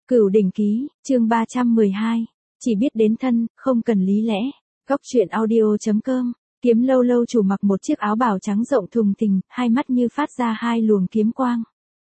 Cửu Đỉnh Ký, chương 312. Chỉ biết đến thân, không cần lý lẽ. Góc truyện audio.com. Kiếm Lâu Lâu chủ mặc một chiếc áo bào trắng rộng thùng thình, hai mắt như phát ra hai luồng kiếm quang.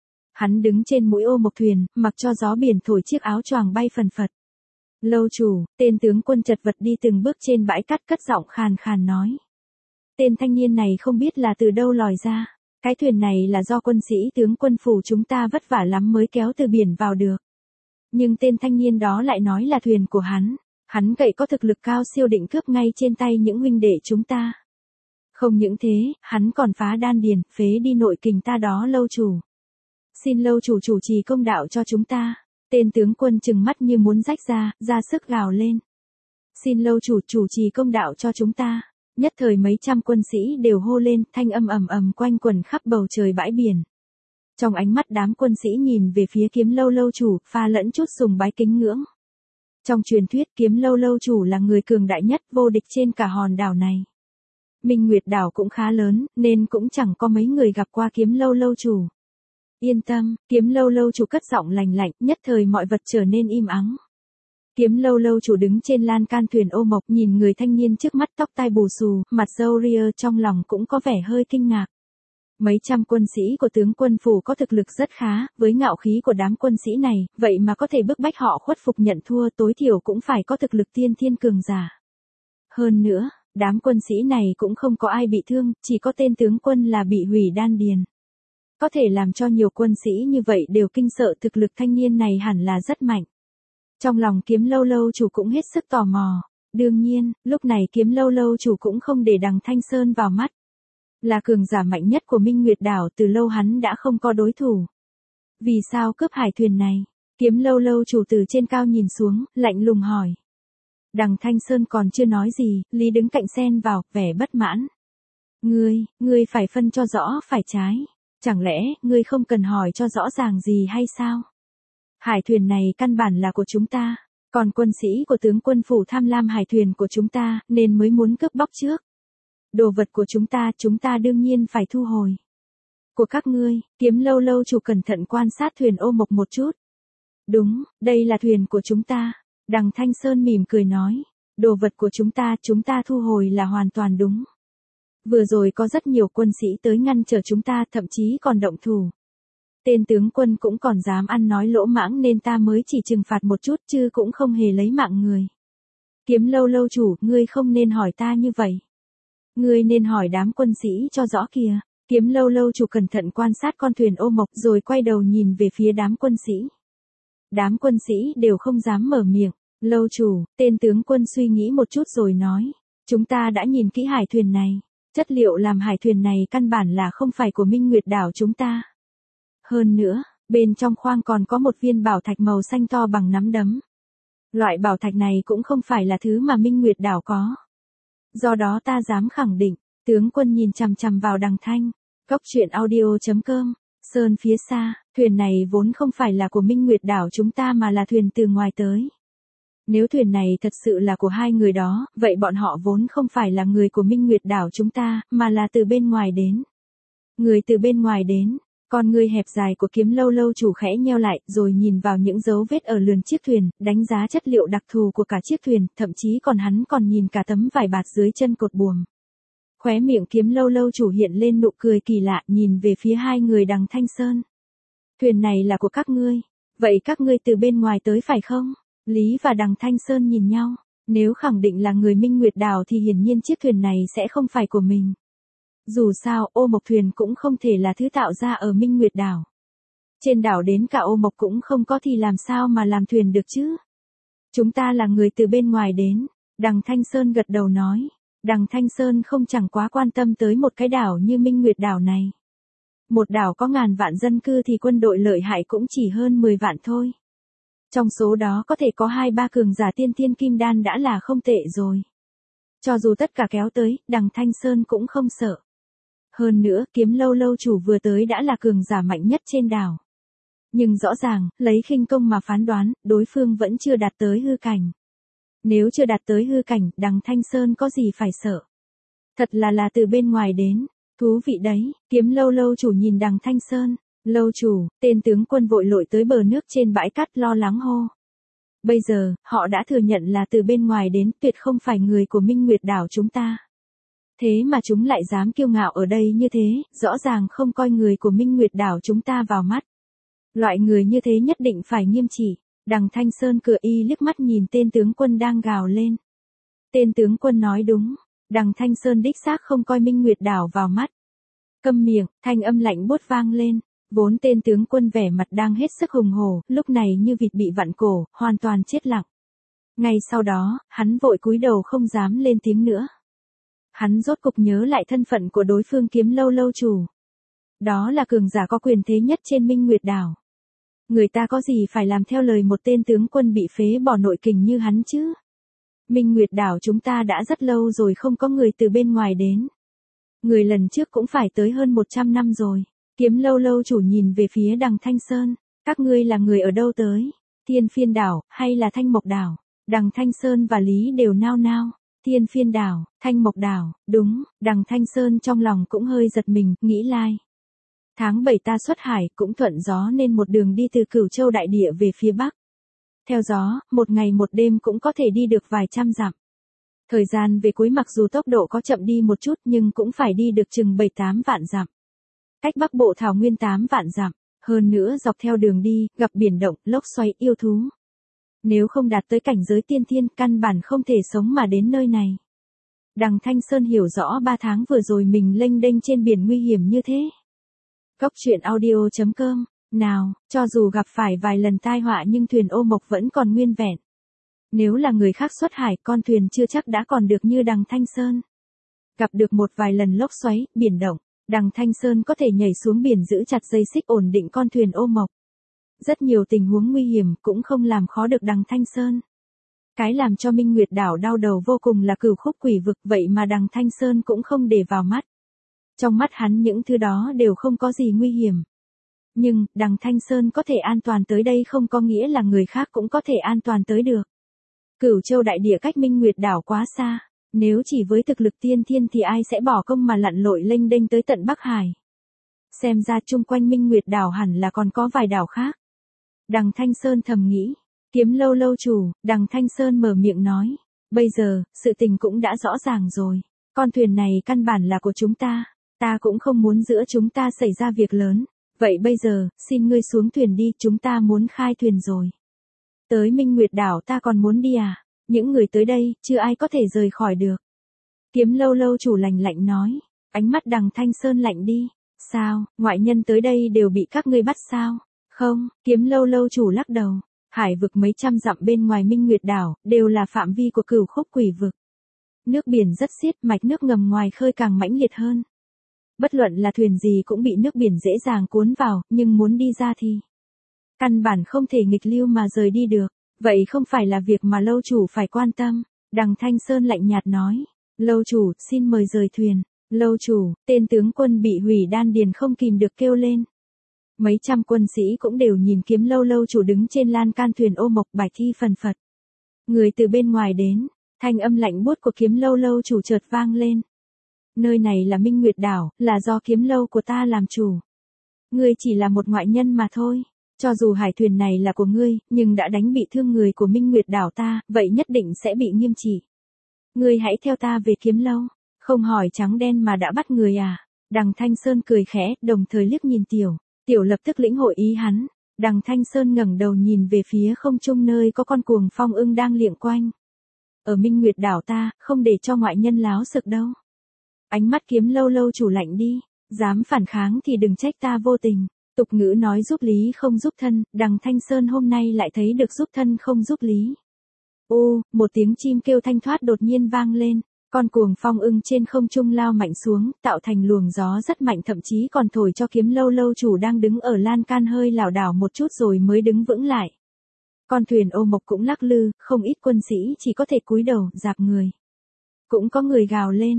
Hắn đứng trên mũi ô mộc thuyền, mặc cho gió biển thổi chiếc áo choàng bay phần phật. Lâu chủ, tên tướng quân chật vật đi từng bước trên bãi cát, cất giọng khàn khàn nói. Tên thanh niên này không biết là từ đâu lòi ra. Cái thuyền này là do quân sĩ tướng quân phủ chúng ta vất vả lắm mới kéo từ biển vào được. Nhưng tên thanh niên đó lại nói là thuyền của hắn. Hắn cậy có thực lực cao siêu, định cướp ngay trên tay những huynh đệ chúng ta. Không những thế, hắn còn phá đan điền, phế đi nội kình ta đó lâu chủ. Xin lâu chủ chủ trì công đạo cho chúng ta. Tên tướng quân trừng mắt như muốn rách ra sức gào lên. Xin lâu chủ chủ trì công đạo cho chúng ta. Nhất thời mấy trăm quân sĩ đều hô lên, thanh âm ầm ầm quanh quẩn khắp bầu trời bãi biển. Trong ánh mắt đám quân sĩ nhìn về phía Kiếm Lâu Lâu chủ, pha lẫn chút sùng bái kính ngưỡng. Trong truyền thuyết Kiếm Lâu Lâu chủ là người cường đại nhất, vô địch trên cả hòn đảo này. Minh Nguyệt đảo cũng khá lớn, nên cũng chẳng có mấy người gặp qua Kiếm Lâu Lâu chủ. Yên tâm, Kiếm Lâu Lâu chủ cất giọng lành lạnh, nhất thời mọi vật trở nên im ắng. Kiếm Lâu Lâu chủ đứng trên lan can thuyền ô mộc, nhìn người thanh niên trước mắt, tóc tai bù xù, mặt râu ria, trong lòng cũng có vẻ hơi kinh ngạc. Mấy trăm quân sĩ của tướng quân phủ có thực lực rất khá, với ngạo khí của đám quân sĩ này, vậy mà có thể bức bách họ khuất phục nhận thua, tối thiểu cũng phải có thực lực tiên thiên cường giả. Hơn nữa, đám quân sĩ này cũng không có ai bị thương, chỉ có tên tướng quân là bị hủy đan điền. Có thể làm cho nhiều quân sĩ như vậy đều kinh sợ, thực lực thanh niên này hẳn là rất mạnh. Trong lòng Kiếm Lâu Lâu chủ cũng hết sức tò mò. Đương nhiên, lúc này Kiếm Lâu Lâu chủ cũng không để Đằng Thanh Sơn vào mắt. Là cường giả mạnh nhất của Minh Nguyệt đảo, từ lâu hắn đã không có đối thủ. Vì sao cướp hải thuyền này? Kiếm Lâu Lâu chủ từ trên cao nhìn xuống, lạnh lùng hỏi. Đằng Thanh Sơn còn chưa nói gì, Lý đứng cạnh xen vào, vẻ bất mãn. Ngươi phải phân cho rõ phải trái. Chẳng lẽ, ngươi không cần hỏi cho rõ ràng gì hay sao? Hải thuyền này căn bản là của chúng ta, còn quân sĩ của tướng quân phủ tham lam hải thuyền của chúng ta, nên mới muốn cướp bóc trước. Đồ vật của chúng ta đương nhiên phải thu hồi. Của các ngươi, Kiếm Lâu Lâu chủ cẩn thận quan sát thuyền ô mộc một chút. Đúng, đây là thuyền của chúng ta. Đằng Thanh Sơn mỉm cười nói. Đồ vật của chúng ta thu hồi là hoàn toàn đúng. Vừa rồi có rất nhiều quân sĩ tới ngăn trở chúng ta, thậm chí còn động thủ. Tên tướng quân cũng còn dám ăn nói lỗ mãng nên ta mới chỉ trừng phạt một chút chứ cũng không hề lấy mạng người. Kiếm Lâu Lâu chủ, ngươi không nên hỏi ta như vậy. Ngươi nên hỏi đám quân sĩ cho rõ kìa. Kiếm Lâu Lâu chủ cẩn thận quan sát con thuyền ô mộc rồi quay đầu nhìn về phía đám quân sĩ. Đám quân sĩ đều không dám mở miệng. Lâu chủ, tên tướng quân suy nghĩ một chút rồi nói. Chúng ta đã nhìn kỹ hải thuyền này. Chất liệu làm hải thuyền này căn bản là không phải của Minh Nguyệt đảo chúng ta. Hơn nữa, bên trong khoang còn có một viên bảo thạch màu xanh to bằng nắm đấm. Loại bảo thạch này cũng không phải là thứ mà Minh Nguyệt đảo có. Do đó ta dám khẳng định, tướng quân nhìn chằm chằm vào Đằng Thanh. Góc truyện audio.com. Sơn phía xa, thuyền này vốn không phải là của Minh Nguyệt đảo chúng ta mà là thuyền từ ngoài tới. Nếu thuyền này thật sự là của hai người đó, vậy bọn họ vốn không phải là người của Minh Nguyệt đảo chúng ta, mà là từ bên ngoài đến. Người từ bên ngoài đến. Con người hẹp dài của Kiếm Lâu Lâu chủ khẽ nheo lại, rồi nhìn vào những dấu vết ở lườn chiếc thuyền, đánh giá chất liệu đặc thù của cả chiếc thuyền, thậm chí hắn còn nhìn cả tấm vải bạt dưới chân cột buồm. Khóe miệng Kiếm Lâu Lâu chủ hiện lên nụ cười kỳ lạ, nhìn về phía hai người Đằng Thanh Sơn. Thuyền này là của các ngươi, vậy các ngươi từ bên ngoài tới phải không? Lý và Đằng Thanh Sơn nhìn nhau, nếu khẳng định là người Minh Nguyệt đảo thì hiển nhiên chiếc thuyền này sẽ không phải của mình. Dù sao, ô mộc thuyền cũng không thể là thứ tạo ra ở Minh Nguyệt đảo. Trên đảo đến cả ô mộc cũng không có thì làm sao mà làm thuyền được chứ? Chúng ta là người từ bên ngoài đến. Đằng Thanh Sơn gật đầu nói. Đằng Thanh Sơn không chẳng quá quan tâm tới một cái đảo như Minh Nguyệt đảo này. Một đảo có ngàn vạn dân cư thì quân đội lợi hại cũng chỉ hơn 10 vạn thôi. Trong số đó có thể có 2-3 cường giả tiên thiên kim đan đã là không tệ rồi. Cho dù tất cả kéo tới, Đằng Thanh Sơn cũng không sợ. Hơn nữa, Kiếm Lâu Lâu chủ vừa tới đã là cường giả mạnh nhất trên đảo. Nhưng rõ ràng, lấy khinh công mà phán đoán, đối phương vẫn chưa đạt tới hư cảnh. Nếu chưa đạt tới hư cảnh, Đằng Thanh Sơn có gì phải sợ. Thật là từ bên ngoài đến. Thú vị đấy, Kiếm Lâu Lâu chủ nhìn Đằng Thanh Sơn. Lâu chủ, tên tướng quân vội lội tới bờ nước trên bãi cát lo lắng hô. Bây giờ, họ đã thừa nhận là từ bên ngoài đến, tuyệt không phải người của Minh Nguyệt đảo chúng ta. Thế mà chúng lại dám kiêu ngạo ở đây như thế, rõ ràng không coi người của Minh Nguyệt đảo chúng ta vào mắt. Loại người như thế nhất định phải nghiêm trị. Đằng Thanh Sơn cửa y liếc mắt nhìn tên tướng quân đang gào lên. Tên tướng quân nói đúng, Đằng Thanh Sơn đích xác không coi Minh Nguyệt đảo vào mắt. Câm miệng, thanh âm lạnh buốt vang lên. Vốn tên tướng quân vẻ mặt đang hết sức hùng hổ, lúc này như vịt bị vặn cổ, hoàn toàn chết lặng. Ngay sau đó, hắn vội cúi đầu không dám lên tiếng nữa. Hắn rốt cục nhớ lại thân phận của đối phương Kiếm Lâu lâu chủ. Đó là cường giả có quyền thế nhất trên Minh Nguyệt đảo. Người ta có gì phải làm theo lời một tên tướng quân bị phế bỏ nội kình như hắn chứ? Minh Nguyệt đảo chúng ta đã rất lâu rồi không có người từ bên ngoài đến. Người lần trước cũng phải tới hơn 100 năm rồi. Kiếm Lâu lâu chủ nhìn về phía Đằng Thanh Sơn. Các ngươi là người ở đâu tới? Thiên Phiên đảo, hay là Thanh Mộc đảo? Đằng Thanh Sơn và Lý đều nao nao. Thiên Phiên đảo, Thanh Mộc đảo, đúng. Đằng Thanh Sơn trong lòng cũng hơi giật mình, nghĩ lai. Tháng 7 ta xuất hải, cũng thuận gió nên một đường đi từ Cửu Châu đại địa về phía bắc. Theo gió, một ngày một đêm cũng có thể đi được vài trăm dặm. Thời gian về cuối mặc dù tốc độ có chậm đi một chút nhưng cũng phải đi được chừng 7-8 vạn dặm. Cách Bắc Bộ Thảo Nguyên 8 vạn dặm, hơn nữa dọc theo đường đi, gặp biển động, lốc xoáy, yêu thú. Nếu không đạt tới cảnh giới tiên thiên, căn bản không thể sống mà đến nơi này. Đằng Thanh Sơn hiểu rõ 3 tháng vừa rồi mình lênh đênh trên biển nguy hiểm như thế. Cốc truyện audio.com, nào, cho dù gặp phải vài lần tai họa nhưng thuyền ô mộc vẫn còn nguyên vẹn. Nếu là người khác xuất hải, con thuyền chưa chắc đã còn được như Đằng Thanh Sơn. Gặp được một vài lần lốc xoáy, biển động, Đằng Thanh Sơn có thể nhảy xuống biển giữ chặt dây xích ổn định con thuyền ô mộc. Rất nhiều tình huống nguy hiểm cũng không làm khó được Đằng Thanh Sơn. Cái làm cho Minh Nguyệt đảo đau đầu vô cùng là Cửu Khúc Quỷ Vực, vậy mà Đằng Thanh Sơn cũng không để vào mắt. Trong mắt hắn những thứ đó đều không có gì nguy hiểm. Nhưng, Đằng Thanh Sơn có thể an toàn tới đây không có nghĩa là người khác cũng có thể an toàn tới được. Cửu Châu đại địa cách Minh Nguyệt đảo quá xa, nếu chỉ với thực lực tiên thiên thì ai sẽ bỏ công mà lặn lội lênh đênh tới tận Bắc Hải. Xem ra chung quanh Minh Nguyệt đảo hẳn là còn có vài đảo khác. Đằng Thanh Sơn thầm nghĩ. Kiếm Lâu lâu chủ, Đằng Thanh Sơn mở miệng nói. Bây giờ, sự tình cũng đã rõ ràng rồi. Con thuyền này căn bản là của chúng ta. Ta cũng không muốn giữa chúng ta xảy ra việc lớn. Vậy bây giờ, xin ngươi xuống thuyền đi, chúng ta muốn khai thuyền rồi. Tới Minh Nguyệt đảo ta còn muốn đi à? Những người tới đây, chưa ai có thể rời khỏi được. Kiếm Lâu lâu chủ lạnh lạnh nói. Ánh mắt Đằng Thanh Sơn lạnh đi. Sao, ngoại nhân tới đây đều bị các ngươi bắt sao? Không, Kiếm Lâu lâu chủ lắc đầu. Hải vực mấy trăm dặm bên ngoài Minh Nguyệt đảo, đều là phạm vi của Cửu Khúc Quỷ Vực. Nước biển rất xiết, mạch nước ngầm ngoài khơi càng mãnh liệt hơn. Bất luận là thuyền gì cũng bị nước biển dễ dàng cuốn vào, nhưng muốn đi ra thì căn bản không thể nghịch lưu mà rời đi được. Vậy không phải là việc mà lâu chủ phải quan tâm. Đằng Thanh Sơn lạnh nhạt nói. Lâu chủ, xin mời rời thuyền. Lâu chủ, tên tướng quân bị hủy đan điền không kìm được kêu lên. Mấy trăm quân sĩ cũng đều nhìn Kiếm Lâu lâu chủ đứng trên lan can thuyền ô mộc bài thi phần phật. Người từ bên ngoài đến, thanh âm lạnh buốt của Kiếm Lâu lâu chủ chợt vang lên. Nơi này là Minh Nguyệt đảo, là do Kiếm Lâu của ta làm chủ. Ngươi chỉ là một ngoại nhân mà thôi. Cho dù hải thuyền này là của ngươi, nhưng đã đánh bị thương người của Minh Nguyệt đảo ta, vậy nhất định sẽ bị nghiêm trị. Ngươi hãy theo ta về Kiếm Lâu. Không hỏi trắng đen mà đã bắt người à? Đằng Thanh Sơn cười khẽ, đồng thời liếc nhìn Tiểu. Tiểu lập tức lĩnh hội ý hắn. Đằng Thanh Sơn ngẩng đầu nhìn về phía không trung nơi có con cuồng phong ưng đang liệng quanh. Ở Minh Nguyệt đảo ta, không để cho ngoại nhân láo sực đâu. Ánh mắt Kiếm Lâu lâu chủ lạnh đi. Dám phản kháng thì đừng trách ta vô tình. Tục ngữ nói giúp lý không giúp thân, Đằng Thanh Sơn hôm nay lại thấy được giúp thân không giúp lý. Ô, một tiếng chim kêu thanh thoát đột nhiên vang lên. Con cuồng phong ưng trên không trung lao mạnh xuống, tạo thành luồng gió rất mạnh, thậm chí còn thổi cho Kiếm Lâu lâu chủ đang đứng ở lan can hơi lảo đảo một chút rồi mới đứng vững lại. Con thuyền ô mộc cũng lắc lư, không ít quân sĩ chỉ có thể cúi đầu, rạp người. Cũng có người gào lên,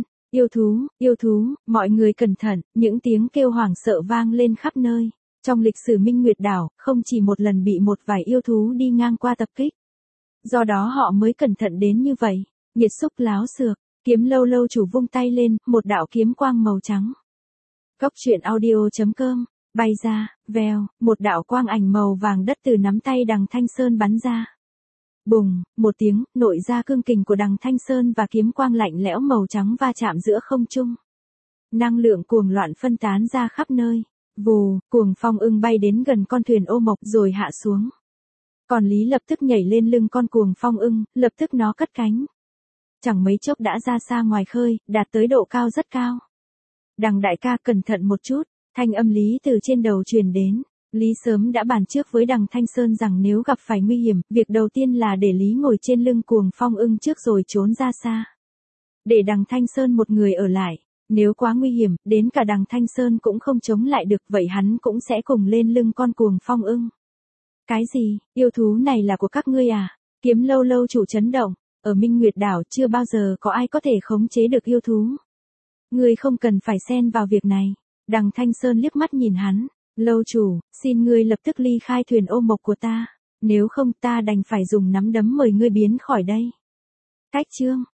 yêu thú, mọi người cẩn thận, những tiếng kêu hoảng sợ vang lên khắp nơi. Trong lịch sử Minh Nguyệt đảo, không chỉ một lần bị một vài yêu thú đi ngang qua tập kích. Do đó họ mới cẩn thận đến như vậy. Nhiệt xúc láo xược. Kiếm Lâu lâu chủ vung tay lên, một đạo kiếm quang màu trắng. Cốc truyện audio.com Bay ra, vèo, một đạo quang ảnh màu vàng đất từ nắm tay Đằng Thanh Sơn bắn ra. Bùng, một tiếng, nội ra cương kình của Đằng Thanh Sơn và kiếm quang lạnh lẽo màu trắng va chạm giữa không trung. Năng lượng cuồng loạn phân tán ra khắp nơi. Vù, cuồng phong ưng bay đến gần con thuyền ô mộc rồi hạ xuống. Còn Lý lập tức nhảy lên lưng con cuồng phong ưng, lập tức nó cất cánh. Chẳng mấy chốc đã ra xa ngoài khơi, đạt tới độ cao rất cao. Đằng đại ca cẩn thận một chút, thanh âm Lý từ trên đầu truyền đến. Lý sớm đã bàn trước với Đằng Thanh Sơn rằng nếu gặp phải nguy hiểm, việc đầu tiên là để Lý ngồi trên lưng cuồng phong ưng trước rồi trốn ra xa. Để Đằng Thanh Sơn một người ở lại, nếu quá nguy hiểm, đến cả Đằng Thanh Sơn cũng không chống lại được, vậy hắn cũng sẽ cùng lên lưng con cuồng phong ưng. Cái gì, yêu thú này là của các ngươi à? Kiếm lâu lâu chủ chấn động, ở Minh Nguyệt đảo chưa bao giờ có ai có thể khống chế được yêu thú. Ngươi không cần phải xen vào việc này. Đằng Thanh Sơn liếc mắt nhìn hắn. Lâu chủ, xin ngươi lập tức ly khai thuyền ô mộc của ta. Nếu không ta đành phải dùng nắm đấm mời ngươi biến khỏi đây. Cách chương